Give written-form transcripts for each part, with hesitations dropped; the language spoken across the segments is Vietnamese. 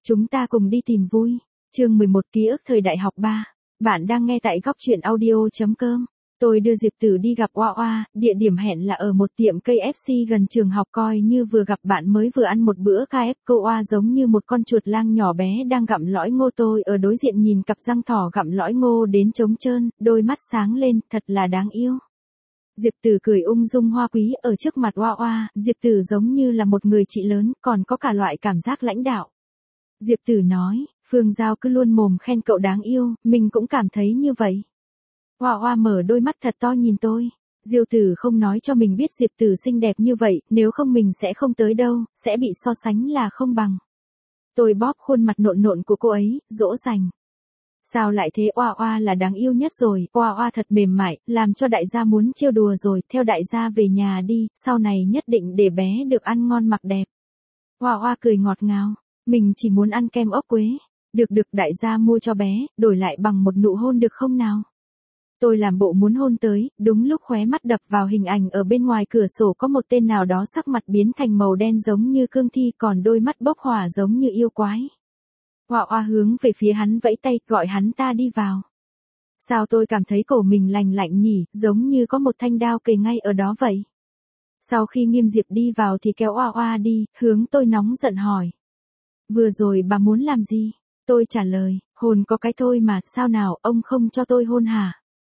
Chúng ta cùng đi tìm vui. Chương 11 ký ức thời đại học 3. Bạn đang nghe tại góc truyện audio.com. Tôi đưa Diệp Tử đi gặp Oa Oa, địa điểm hẹn là ở một tiệm KFC gần trường học, coi như vừa gặp bạn mới vừa ăn một bữa KFC. Cô Oa giống như một con chuột lang nhỏ bé đang gặm lõi ngô, tôi ở đối diện nhìn cặp răng thỏ gặm lõi ngô đến trống trơn, đôi mắt sáng lên, thật là đáng yêu. Diệp Tử cười ung dung hoa quý ở trước mặt Oa Oa, Diệp Tử giống như là một người chị lớn, còn có cả loại cảm giác lãnh đạo. Diệp Tử nói, Phương Giao cứ luôn mồm khen cậu đáng yêu, mình cũng cảm thấy như vậy. Oa Oa mở đôi mắt thật to nhìn tôi. Diêu Tử không nói cho mình biết Diệp Tử xinh đẹp như vậy, nếu không mình sẽ không tới đâu, sẽ bị so sánh là không bằng. Tôi bóp khuôn mặt nộn nộn của cô ấy, dỗ dành. Sao lại thế, Oa Oa là đáng yêu nhất rồi, Oa Oa thật mềm mại, làm cho đại gia muốn trêu đùa rồi, theo đại gia về nhà đi, sau này nhất định để bé được ăn ngon mặc đẹp. Oa Oa cười ngọt ngào, mình chỉ muốn ăn kem ốc quế. Được đại gia mua cho bé, đổi lại bằng một nụ hôn được không nào? Tôi làm bộ muốn hôn tới, đúng lúc khóe mắt đập vào hình ảnh ở bên ngoài cửa sổ có một tên nào đó sắc mặt biến thành màu đen giống như cương thi, còn đôi mắt bốc hỏa giống như yêu quái. Oa Oa hướng về phía hắn vẫy tay, gọi hắn ta đi vào. Sao tôi cảm thấy cổ mình lành lạnh nhỉ, giống như có một thanh đao kề ngay ở đó vậy. Sau khi Nghiêm Diệp đi vào thì kéo Oa Oa đi, hướng tôi nóng giận hỏi. Vừa rồi bà muốn làm gì? Tôi trả lời, hôn có cái thôi mà, sao nào, ông không cho tôi hôn hả?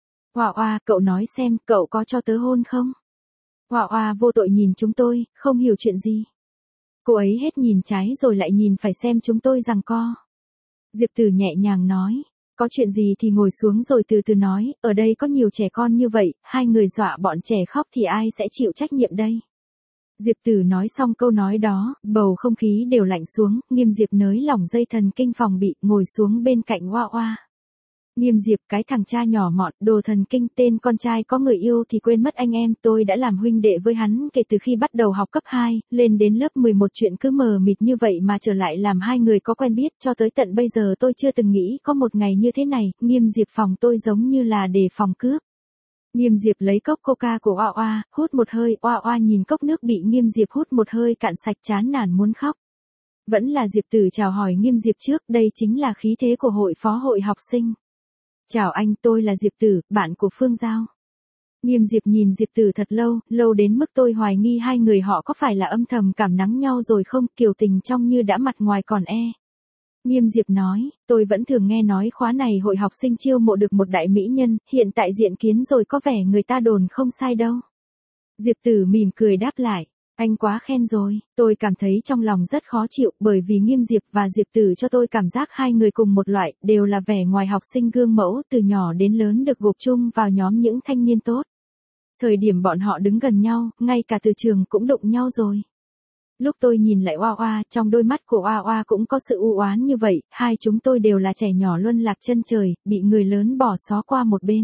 Oa Oa, cậu nói xem, cậu có cho tớ hôn không? Oa Oa vô tội nhìn chúng tôi, không hiểu chuyện gì. Cô ấy hết nhìn trái rồi lại nhìn phải xem chúng tôi giằng co. Diệp Tử nhẹ nhàng nói, có chuyện gì thì ngồi xuống rồi từ từ nói, ở đây có nhiều trẻ con như vậy, hai người dọa bọn trẻ khóc thì ai sẽ chịu trách nhiệm đây? Diệp Tử nói xong câu nói đó, bầu không khí đều lạnh xuống, Nghiêm Diệp nới lỏng dây thần kinh phòng bị, ngồi xuống bên cạnh Oa Oa. Nghiêm Diệp, cái thằng cha nhỏ mọn, đồ thần kinh, tên con trai có người yêu thì quên mất anh em, tôi đã làm huynh đệ với hắn kể từ khi bắt đầu học cấp 2, lên đến lớp 11 chuyện cứ mờ mịt như vậy mà trở lại làm hai người có quen biết, cho tới tận bây giờ tôi chưa từng nghĩ có một ngày như thế này, Nghiêm Diệp phòng tôi giống như là đề phòng cướp. Nghiêm Diệp lấy cốc coca của Oa Oa, hút một hơi, Oa Oa nhìn cốc nước bị Nghiêm Diệp hút một hơi cạn sạch chán nản muốn khóc. Vẫn là Diệp Tử chào hỏi Nghiêm Diệp trước, đây chính là khí thế của hội phó hội học sinh. Chào anh, tôi là Diệp Tử, bạn của Phương Giao. Nghiêm Diệp nhìn Diệp Tử thật lâu, lâu đến mức tôi hoài nghi hai người họ có phải là âm thầm cảm nắng nhau rồi không, kiều tình trong như đã mặt ngoài còn e. Nghiêm Diệp nói, tôi vẫn thường nghe nói khóa này hội học sinh chiêu mộ được một đại mỹ nhân, hiện tại diện kiến rồi có vẻ người ta đồn không sai đâu. Diệp Tử mỉm cười đáp lại, anh quá khen rồi, tôi cảm thấy trong lòng rất khó chịu bởi vì Nghiêm Diệp và Diệp Tử cho tôi cảm giác hai người cùng một loại, đều là vẻ ngoài học sinh gương mẫu từ nhỏ đến lớn được gộp chung vào nhóm những thanh niên tốt. Thời điểm bọn họ đứng gần nhau, ngay cả từ trường cũng đụng nhau rồi. Lúc tôi nhìn lại Oa Oa, trong đôi mắt của Oa Oa cũng có sự u oán như vậy, hai chúng tôi đều là trẻ nhỏ luân lạc chân trời, bị người lớn bỏ xó qua một bên.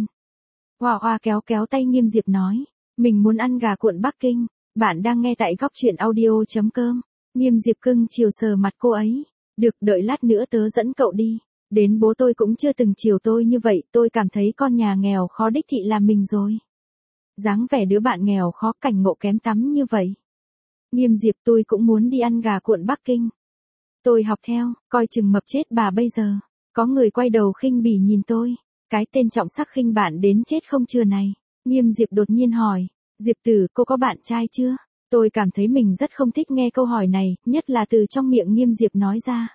Oa Oa kéo tay Nghiêm Diệp nói, mình muốn ăn gà cuộn Bắc Kinh. Bạn đang nghe tại góc truyện audio.com. Nghiêm Diệp cưng chiều sờ mặt cô ấy. Được, đợi lát nữa tớ dẫn cậu đi. Đến bố tôi cũng chưa từng chiều tôi như vậy, tôi cảm thấy con nhà nghèo khó đích thị làm mình rồi. Dáng vẻ đứa bạn nghèo khó, cảnh ngộ kém tắm như vậy. Nghiêm Diệp, tôi cũng muốn đi ăn gà cuộn Bắc Kinh. Tôi học theo, coi chừng mập chết bà bây giờ. Có người quay đầu khinh bỉ nhìn tôi. Cái tên trọng sắc khinh bạn đến chết không chừa này. Nghiêm Diệp đột nhiên hỏi. Diệp Tử, cô có bạn trai chưa? Tôi cảm thấy mình rất không thích nghe câu hỏi này, nhất là từ trong miệng Nghiêm Diệp nói ra.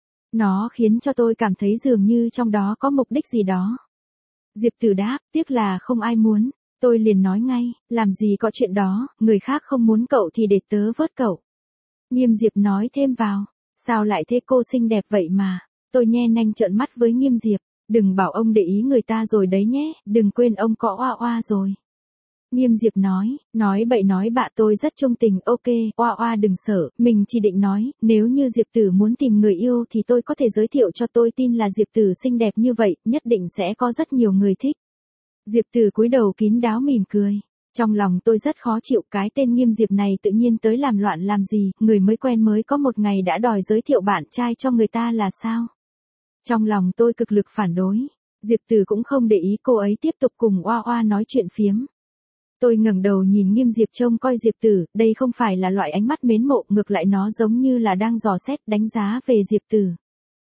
Nó khiến cho tôi cảm thấy dường như trong đó có mục đích gì đó. Diệp Tử đáp, tiếc là không ai muốn. Tôi liền nói ngay, làm gì có chuyện đó, người khác không muốn cậu thì để tớ vớt cậu. Nghiêm Diệp nói thêm vào, sao lại thế, cô xinh đẹp vậy mà. Tôi nhe nanh trợn mắt với Nghiêm Diệp, đừng bảo ông để ý người ta rồi đấy nhé, đừng quên ông có Oa Oa rồi. Nghiêm Diệp nói bậy nói bạ, tôi rất trung tình, ok, Oa Oa đừng sợ, mình chỉ định nói, nếu như Diệp Tử muốn tìm người yêu thì tôi có thể giới thiệu cho, tôi tin là Diệp Tử xinh đẹp như vậy, nhất định sẽ có rất nhiều người thích. Diệp Tử cúi đầu kín đáo mỉm cười. Trong lòng tôi rất khó chịu, cái tên Nghiêm Diệp này tự nhiên tới làm loạn làm gì, người mới quen mới có một ngày đã đòi giới thiệu bạn trai cho người ta là sao? Trong lòng tôi cực lực phản đối. Diệp Tử cũng không để ý, cô ấy tiếp tục cùng Oa Oa nói chuyện phiếm. Tôi ngẩng đầu nhìn Nghiêm Diệp trông coi Diệp Tử, đây không phải là loại ánh mắt mến mộ, ngược lại nó giống như là đang dò xét đánh giá về Diệp Tử.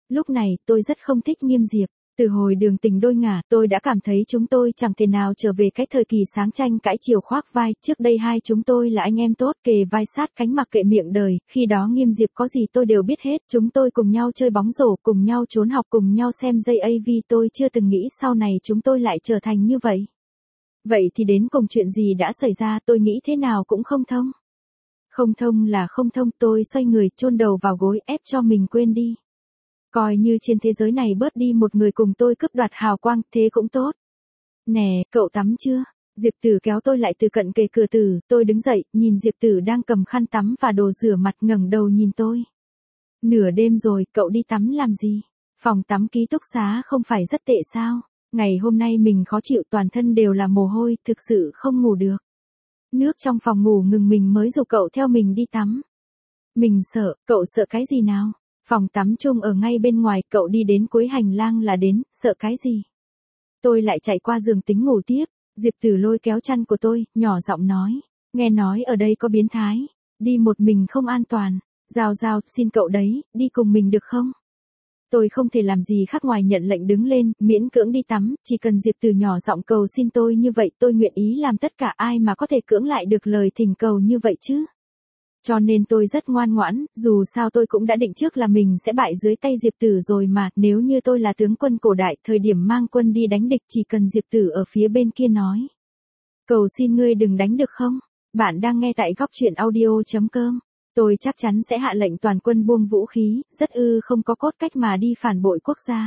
Lúc này, tôi rất không thích Nghiêm Diệp. Từ hồi đường tình đôi ngả, tôi đã cảm thấy chúng tôi chẳng thể nào trở về cái thời kỳ sáng tranh cãi chiều khoác vai, trước đây hai chúng tôi là anh em tốt, kề vai sát cánh mặc kệ miệng đời, khi đó Nghiêm Diệp có gì tôi đều biết hết, chúng tôi cùng nhau chơi bóng rổ, cùng nhau trốn học, cùng nhau xem JAV, tôi chưa từng nghĩ sau này chúng tôi lại trở thành như vậy. Vậy thì đến cùng chuyện gì đã xảy ra, tôi nghĩ thế nào cũng không thông. Không thông là không thông, tôi xoay người, chôn đầu vào gối, ép cho mình quên đi. Coi như trên thế giới này bớt đi một người cùng tôi cướp đoạt hào quang, thế cũng tốt. Nè, cậu tắm chưa? Diệp Tử kéo tôi lại từ cận kề cửa tử, tôi đứng dậy, nhìn Diệp Tử đang cầm khăn tắm và đồ rửa mặt, ngẩng đầu nhìn tôi. Nửa đêm rồi, cậu đi tắm làm gì? Phòng tắm ký túc xá không phải rất tệ sao? Ngày hôm nay mình khó chịu, toàn thân đều là mồ hôi, thực sự không ngủ được. Nước trong phòng ngủ ngừng, mình mới rủ cậu theo mình đi tắm. Mình sợ, cậu sợ cái gì nào? Phòng tắm chung ở ngay bên ngoài, cậu đi đến cuối hành lang là đến, sợ cái gì? Tôi lại chạy qua giường tính ngủ tiếp, Diệp Tử lôi kéo chăn của tôi, nhỏ giọng nói, nghe nói ở đây có biến thái, đi một mình không an toàn, Giao Giao, xin cậu đấy, đi cùng mình được không? Tôi không thể làm gì khác ngoài nhận lệnh đứng lên, miễn cưỡng đi tắm, chỉ cần Diệp Tử nhỏ giọng cầu xin tôi như vậy, tôi nguyện ý làm tất cả, ai mà có thể cưỡng lại được lời thỉnh cầu như vậy chứ? Cho nên tôi rất ngoan ngoãn, dù sao tôi cũng đã định trước là mình sẽ bại dưới tay Diệp Tử rồi mà, nếu như tôi là tướng quân cổ đại, thời điểm mang quân đi đánh địch chỉ cần Diệp Tử ở phía bên kia nói. Cầu xin ngươi đừng đánh được không? Bạn đang nghe tại góc truyện audio.com. Tôi chắc chắn sẽ hạ lệnh toàn quân buông vũ khí, rất không có cốt cách mà đi phản bội quốc gia.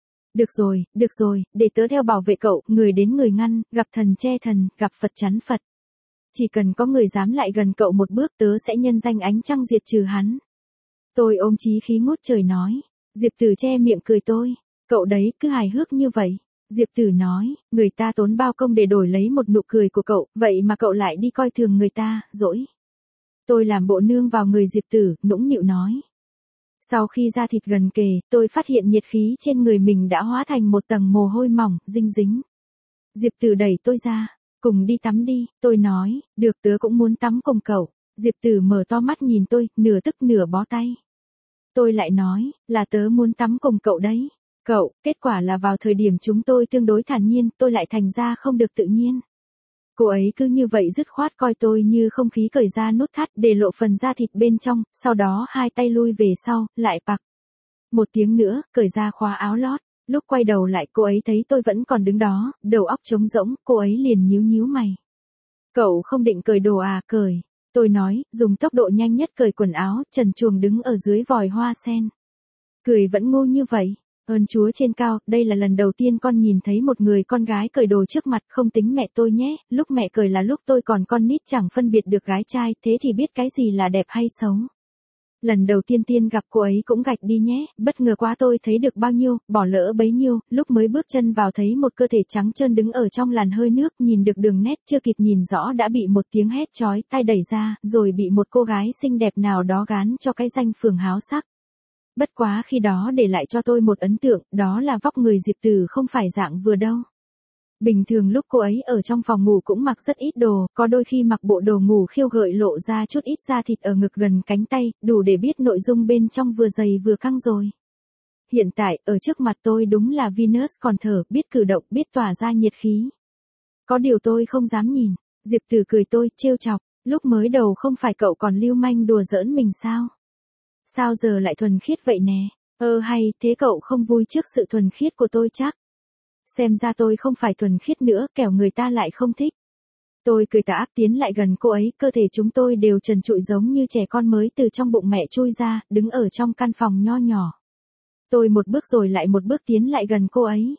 Được rồi, để tớ theo bảo vệ cậu, người đến người ngăn, gặp thần che thần, gặp Phật chắn Phật. Chỉ cần có người dám lại gần cậu một bước, tớ sẽ nhân danh ánh trăng diệt trừ hắn. Tôi ôm chí khí ngút trời nói. Diệp Tử che miệng cười tôi. Cậu đấy, cứ hài hước như vậy. Diệp Tử nói, người ta tốn bao công để đổi lấy một nụ cười của cậu, vậy mà cậu lại đi coi thường người ta, dỗi. Tôi làm bộ nương vào người Diệp Tử, nũng nịu nói. Sau khi da thịt gần kề, tôi phát hiện nhiệt khí trên người mình đã hóa thành một tầng mồ hôi mỏng, dinh dính. Diệp Tử đẩy tôi ra. Cùng đi tắm đi, tôi nói, được, tớ cũng muốn tắm cùng cậu. Diệp Tử mở to mắt nhìn tôi, nửa tức nửa bó tay. Tôi lại nói, là tớ muốn tắm cùng cậu đấy. Cậu, kết quả là vào thời điểm chúng tôi tương đối thản nhiên, tôi lại thành ra không được tự nhiên. Cô ấy cứ như vậy dứt khoát coi tôi như không khí, cởi ra nút thắt để lộ phần da thịt bên trong, sau đó hai tay lui về sau, lại pặc. Một tiếng nữa, cởi ra khóa áo lót. Lúc quay đầu lại cô ấy thấy tôi vẫn còn đứng đó, đầu óc trống rỗng, cô ấy liền nhíu nhíu mày. Cậu không định cởi đồ à? Cởi. Tôi nói, dùng tốc độ nhanh nhất cởi quần áo, trần truồng đứng ở dưới vòi hoa sen. Cười vẫn ngu như vậy. Ơn Chúa trên cao, đây là lần đầu tiên con nhìn thấy một người con gái cởi đồ trước mặt, không tính mẹ tôi nhé, lúc mẹ cởi là lúc tôi còn con nít chẳng phân biệt được gái trai, thế thì biết cái gì là đẹp hay xấu. Lần đầu tiên gặp cô ấy cũng gạch đi nhé, bất ngờ quá, tôi thấy được bao nhiêu, bỏ lỡ bấy nhiêu, lúc mới bước chân vào thấy một cơ thể trắng trơn đứng ở trong làn hơi nước, nhìn được đường nét, chưa kịp nhìn rõ đã bị một tiếng hét chói tai đẩy ra, rồi bị một cô gái xinh đẹp nào đó gán cho cái danh phường háo sắc. Bất quá khi đó để lại cho tôi một ấn tượng, đó là vóc người Diệp Tử không phải dạng vừa đâu. Bình thường lúc cô ấy ở trong phòng ngủ cũng mặc rất ít đồ, có đôi khi mặc bộ đồ ngủ khiêu gợi lộ ra chút ít da thịt ở ngực gần cánh tay, đủ để biết nội dung bên trong vừa dày vừa căng rồi. Hiện tại, ở trước mặt tôi đúng là Venus còn thở, biết cử động, biết tỏa ra nhiệt khí. Có điều tôi không dám nhìn. Diệp Tử cười tôi, trêu chọc, lúc mới đầu không phải cậu còn lưu manh đùa giỡn mình sao? Sao giờ lại thuần khiết vậy nè? Hay, thế cậu không vui trước sự thuần khiết của tôi chắc? Xem ra tôi không phải thuần khiết nữa, kẻo người ta lại không thích. Tôi cười tà ác tiến lại gần cô ấy, cơ thể chúng tôi đều trần trụi giống như trẻ con mới từ trong bụng mẹ chui ra, đứng ở trong căn phòng nho nhỏ. Tôi một bước rồi lại một bước tiến lại gần cô ấy.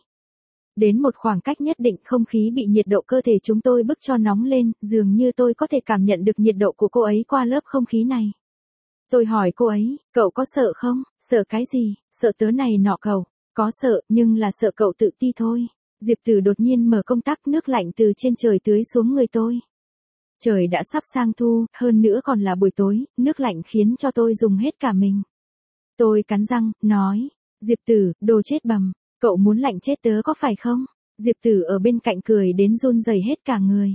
Đến một khoảng cách nhất định, không khí bị nhiệt độ cơ thể chúng tôi bức cho nóng lên, dường như tôi có thể cảm nhận được nhiệt độ của cô ấy qua lớp không khí này. Tôi hỏi cô ấy, cậu có sợ không? Sợ cái gì? Sợ tớ này nọ cậu. Có sợ, nhưng là sợ cậu tự ti thôi. Diệp Tử đột nhiên mở công tắc, nước lạnh từ trên trời tưới xuống người tôi. Trời đã sắp sang thu, hơn nữa còn là buổi tối, nước lạnh khiến cho tôi dùng hết cả mình. Tôi cắn răng, nói, Diệp Tử, đồ chết bầm, cậu muốn lạnh chết tớ có phải không? Diệp Tử ở bên cạnh cười đến run rẩy hết cả người.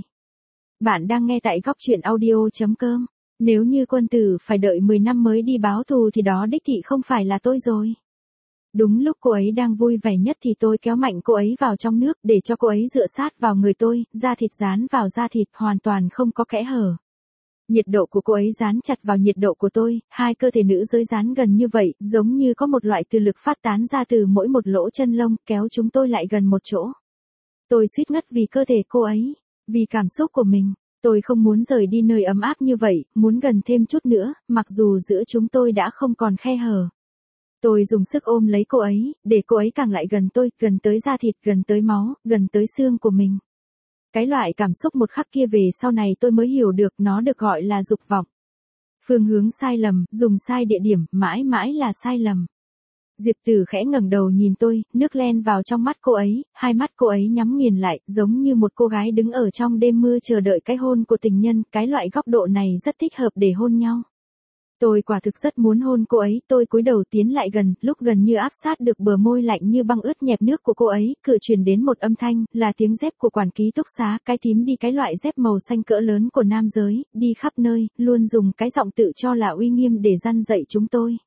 Bạn đang nghe tại góc truyện audio.com. Nếu như quân tử phải đợi 10 năm mới đi báo thù thì đó đích thị không phải là tôi rồi. Đúng lúc cô ấy đang vui vẻ nhất thì tôi kéo mạnh cô ấy vào trong nước để cho cô ấy dựa sát vào người tôi, da thịt dán vào da thịt hoàn toàn không có kẽ hở. Nhiệt độ của cô ấy dán chặt vào nhiệt độ của tôi, hai cơ thể nữ giới dán gần như vậy, giống như có một loại từ lực phát tán ra từ mỗi một lỗ chân lông, kéo chúng tôi lại gần một chỗ. Tôi suýt ngất vì cơ thể cô ấy, vì cảm xúc của mình. Tôi không muốn rời đi nơi ấm áp như vậy, muốn gần thêm chút nữa, mặc dù giữa chúng tôi đã không còn khe hở. Tôi dùng sức ôm lấy cô ấy, để cô ấy càng lại gần tôi, gần tới da thịt, gần tới máu, gần tới xương của mình. Cái loại cảm xúc một khắc kia về sau này tôi mới hiểu được nó được gọi là dục vọng. Phương hướng sai lầm, dùng sai địa điểm, mãi mãi là sai lầm. Diệp Tử khẽ ngẩng đầu nhìn tôi, nước len vào trong mắt cô ấy, hai mắt cô ấy nhắm nghiền lại, giống như một cô gái đứng ở trong đêm mưa chờ đợi cái hôn của tình nhân, cái loại góc độ này rất thích hợp để hôn nhau. Tôi quả thực rất muốn hôn cô ấy, tôi cúi đầu tiến lại gần, lúc gần như áp sát được bờ môi lạnh như băng ướt nhẹp nước của cô ấy, cửa truyền đến một âm thanh, là tiếng dép của quản ký túc xá, cái thím đi cái loại dép màu xanh cỡ lớn của nam giới, đi khắp nơi, luôn dùng cái giọng tự cho là uy nghiêm để răn dạy chúng tôi.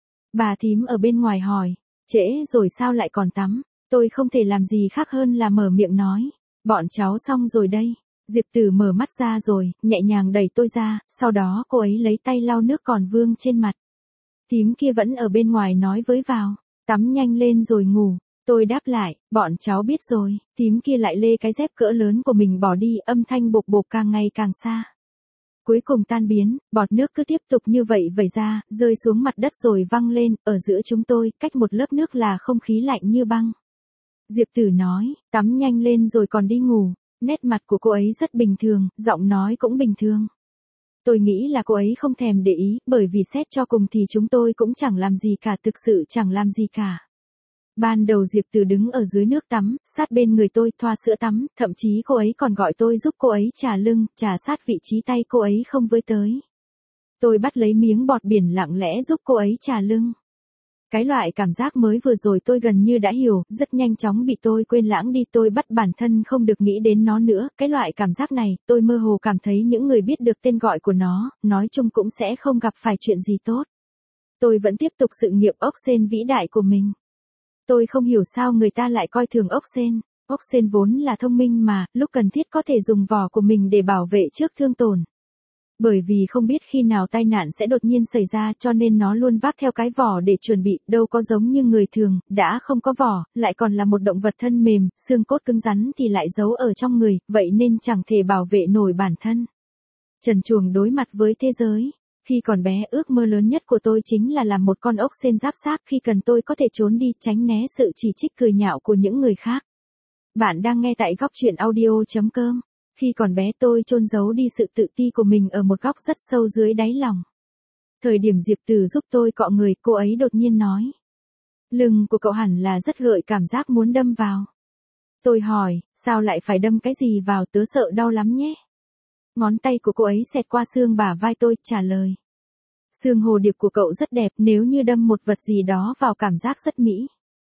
Bà thím ở bên ngoài hỏi, trễ rồi sao lại còn tắm, tôi không thể làm gì khác hơn là mở miệng nói, bọn cháu xong rồi đây. Diệp Tử mở mắt ra rồi, nhẹ nhàng đẩy tôi ra, sau đó cô ấy lấy tay lau nước còn vương trên mặt. Thím kia vẫn ở bên ngoài nói với vào, tắm nhanh lên rồi ngủ. Tôi đáp lại, bọn cháu biết rồi, thím kia lại lê cái dép cỡ lớn của mình bỏ đi, âm thanh bộp bộp càng ngày càng xa. Cuối cùng tan biến, bọt nước cứ tiếp tục như vậy vẩy ra, rơi xuống mặt đất rồi văng lên, ở giữa chúng tôi, cách một lớp nước là không khí lạnh như băng. Diệp Tử nói, tắm nhanh lên rồi còn đi ngủ. Nét mặt của cô ấy rất bình thường, giọng nói cũng bình thường. Tôi nghĩ là cô ấy không thèm để ý, bởi vì xét cho cùng thì chúng tôi cũng chẳng làm gì cả, thực sự chẳng làm gì cả. Ban đầu Diệp Tử đứng ở dưới nước tắm, sát bên người tôi, thoa sữa tắm, thậm chí cô ấy còn gọi tôi giúp cô ấy chà lưng, chà sát vị trí tay cô ấy không với tới. Tôi bắt lấy miếng bọt biển lặng lẽ giúp cô ấy chà lưng. Cái loại cảm giác mới vừa rồi tôi gần như đã hiểu, rất nhanh chóng bị tôi quên lãng đi, tôi bắt bản thân không được nghĩ đến nó nữa, cái loại cảm giác này, tôi mơ hồ cảm thấy những người biết được tên gọi của nó, nói chung cũng sẽ không gặp phải chuyện gì tốt. Tôi vẫn tiếp tục sự nghiệp ốc sên vĩ đại của mình. Tôi không hiểu sao người ta lại coi thường ốc sên vốn là thông minh mà, lúc cần thiết có thể dùng vỏ của mình để bảo vệ trước thương tổn. Bởi vì không biết khi nào tai nạn sẽ đột nhiên xảy ra cho nên nó luôn vác theo cái vỏ để chuẩn bị, đâu có giống như người thường, đã không có vỏ, lại còn là một động vật thân mềm, xương cốt cứng rắn thì lại giấu ở trong người, vậy nên chẳng thể bảo vệ nổi bản thân. Trần truồng đối mặt với thế giới. Khi còn bé ước mơ lớn nhất của tôi chính là làm một con ốc sên giáp xác, khi cần tôi có thể trốn đi, tránh né sự chỉ trích cười nhạo của những người khác. Bạn đang nghe tại góc truyện audio.com. Khi còn bé tôi chôn giấu đi sự tự ti của mình ở một góc rất sâu dưới đáy lòng. Thời điểm Diệp Tử giúp tôi cọ người, cô ấy đột nhiên nói. Lưng của cậu hẳn là rất gợi cảm giác muốn đâm vào. Tôi hỏi, sao lại phải đâm cái gì vào, tớ sợ đau lắm nhé. Ngón tay của cô ấy xẹt qua xương bả vai tôi, trả lời. Xương hồ điệp của cậu rất đẹp, nếu như đâm một vật gì đó vào cảm giác rất mỹ.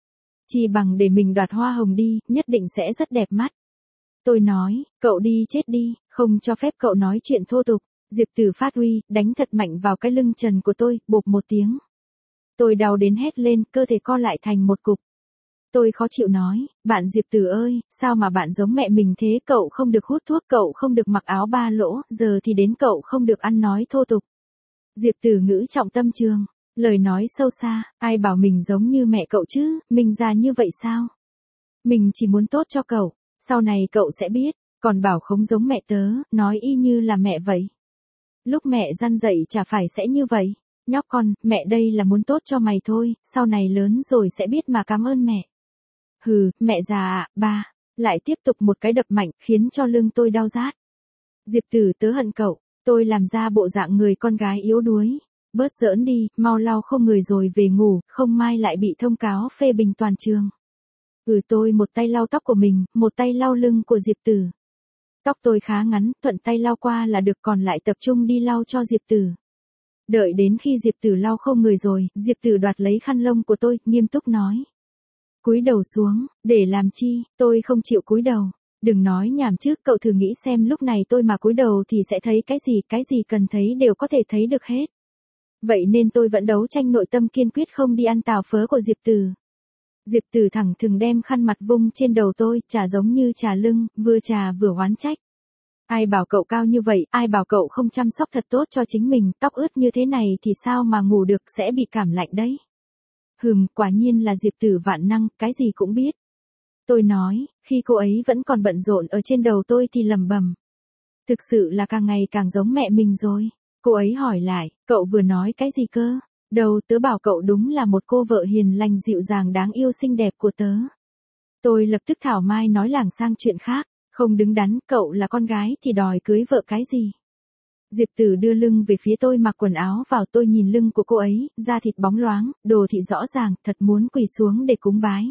Chỉ bằng để mình đoạt hoa hồng đi, nhất định sẽ rất đẹp mắt. Tôi nói, cậu đi chết đi, không cho phép cậu nói chuyện thô tục. Diệp Tử phát uy, đánh thật mạnh vào cái lưng trần của tôi, bộp một tiếng. Tôi đau đến hét lên, cơ thể co lại thành một cục. Tôi khó chịu nói, bạn Diệp Tử ơi, sao mà bạn giống mẹ mình thế, cậu không được hút thuốc, cậu không được mặc áo ba lỗ, giờ thì đến cậu không được ăn nói thô tục. Diệp Tử ngữ trọng tâm trường, lời nói sâu xa, ai bảo mình giống như mẹ cậu chứ, mình già như vậy sao? Mình chỉ muốn tốt cho cậu, sau này cậu sẽ biết, còn bảo không giống mẹ tớ, nói y như là mẹ vậy. Lúc mẹ răn dạy chả phải sẽ như vậy, nhóc con, mẹ đây là muốn tốt cho mày thôi, sau này lớn rồi sẽ biết mà cảm ơn mẹ. Hừ, mẹ già à, ba, lại tiếp tục một cái đập mạnh, khiến cho lưng tôi đau rát. Diệp Tử tớ hận cậu, tôi làm ra bộ dạng người con gái yếu đuối. Bớt giỡn đi, mau lau không người rồi về ngủ, không mai lại bị thông cáo phê bình toàn trường. Tôi một tay lau tóc của mình, một tay lau lưng của Diệp Tử. Tóc tôi khá ngắn, thuận tay lau qua là được, còn lại tập trung đi lau cho Diệp Tử. Đợi đến khi Diệp Tử lau không người rồi, Diệp Tử đoạt lấy khăn lông của tôi, nghiêm túc nói. Cúi đầu xuống, để làm chi, tôi không chịu cúi đầu. Đừng nói nhảm chứ, cậu thử nghĩ xem lúc này tôi mà cúi đầu thì sẽ thấy cái gì cần thấy đều có thể thấy được hết. Vậy nên tôi vẫn đấu tranh nội tâm kiên quyết không đi ăn tàu phớ của Diệp Tử. Diệp Tử thẳng thừng đem khăn mặt vung trên đầu tôi, chả giống như trà lưng, vừa trà vừa oán trách. Ai bảo cậu cao như vậy, ai bảo cậu không chăm sóc thật tốt cho chính mình, tóc ướt như thế này thì sao mà ngủ được, sẽ bị cảm lạnh đấy. Quả nhiên là Diệp Tử vạn năng, cái gì cũng biết. Tôi nói, khi cô ấy vẫn còn bận rộn ở trên đầu tôi thì lẩm bẩm. Thực sự là càng ngày càng giống mẹ mình rồi. Cô ấy hỏi lại, cậu vừa nói cái gì cơ? Đâu, tớ bảo cậu đúng là một cô vợ hiền lành dịu dàng đáng yêu xinh đẹp của tớ. Tôi lập tức thảo mai nói lảng sang chuyện khác, không đứng đắn, cậu là con gái thì đòi cưới vợ cái gì? Diệp Tử đưa lưng về phía tôi mặc quần áo vào, tôi nhìn lưng của cô ấy, da thịt bóng loáng, đồ thị rõ ràng, thật muốn quỳ xuống để cúng bái.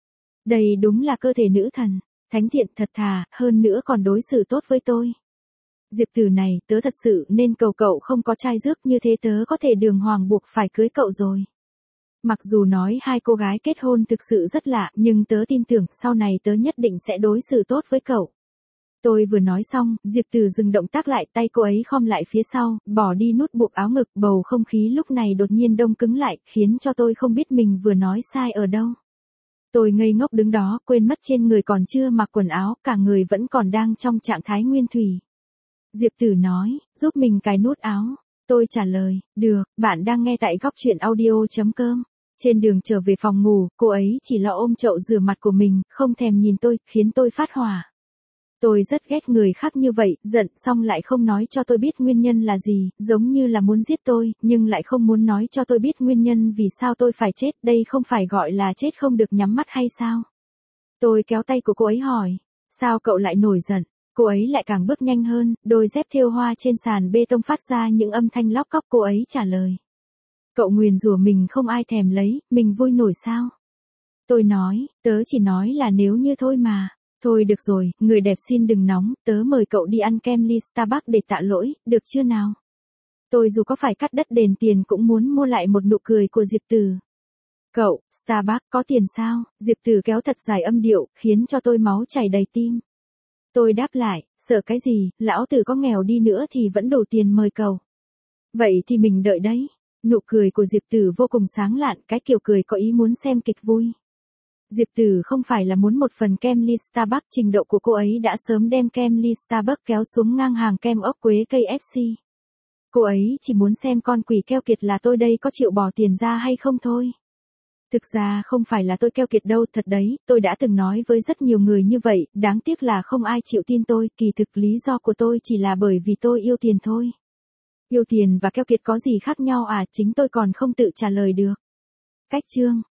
Đây đúng là cơ thể nữ thần, thánh thiện thật thà, hơn nữa còn đối xử tốt với tôi. Diệp Tử này, tớ thật sự nên cầu cậu không có trai rước, như thế tớ có thể đường hoàng buộc phải cưới cậu rồi. Mặc dù nói hai cô gái kết hôn thực sự rất lạ, nhưng tớ tin tưởng sau này tớ nhất định sẽ đối xử tốt với cậu. Tôi vừa nói xong, Diệp Tử dừng động tác lại, tay cô ấy khom lại phía sau, bỏ đi nút buộc áo ngực, bầu không khí lúc này đột nhiên đông cứng lại, khiến cho tôi không biết mình vừa nói sai ở đâu. Tôi ngây ngốc đứng đó, quên mất trên người còn chưa mặc quần áo, cả người vẫn còn đang trong trạng thái nguyên thủy. Diệp Tử nói, giúp mình cài nút áo. Tôi trả lời, được, bạn đang nghe tại góc chuyện audio.com. Trên đường trở về phòng ngủ, cô ấy chỉ lo ôm chậu rửa mặt của mình, không thèm nhìn tôi, khiến tôi phát hỏa. Tôi rất ghét người khác như vậy, giận xong lại không nói cho tôi biết nguyên nhân là gì, giống như là muốn giết tôi, nhưng lại không muốn nói cho tôi biết nguyên nhân vì sao tôi phải chết, đây không phải gọi là chết không được nhắm mắt hay sao? Tôi kéo tay của cô ấy hỏi, sao cậu lại nổi giận? Cô ấy lại càng bước nhanh hơn, đôi dép thêu hoa trên sàn bê tông phát ra những âm thanh lóc cóc, cô ấy trả lời. Cậu nguyền rủa mình không ai thèm lấy, mình vui nổi sao? Tôi nói, tớ chỉ nói là nếu như thôi mà. Thôi được rồi, người đẹp xin đừng nóng, tớ mời cậu đi ăn kem ly Starbucks để tạ lỗi, được chưa nào? Tôi dù có phải cắt đất đền tiền cũng muốn mua lại một nụ cười của Diệp Tử. Cậu, Starbucks có tiền sao? Diệp Tử kéo thật dài âm điệu, khiến cho tôi máu chảy đầy tim. Tôi đáp lại, sợ cái gì, lão tử có nghèo đi nữa thì vẫn đủ tiền mời cậu. Vậy thì mình đợi đấy. Nụ cười của Diệp Tử vô cùng sáng lạn, cái kiểu cười có ý muốn xem kịch vui. Diệp Tử không phải là muốn một phần kem ly Starbucks, trình độ của cô ấy đã sớm đem kem ly Starbucks kéo xuống ngang hàng kem ốc quế KFC. Cô ấy chỉ muốn xem con quỷ keo kiệt là tôi đây có chịu bỏ tiền ra hay không thôi. Thực ra không phải là tôi keo kiệt đâu, thật đấy, tôi đã từng nói với rất nhiều người như vậy, đáng tiếc là không ai chịu tin tôi, kỳ thực lý do của tôi chỉ là bởi vì tôi yêu tiền thôi. Yêu tiền và keo kiệt có gì khác nhau à, chính tôi còn không tự trả lời được. Cách chương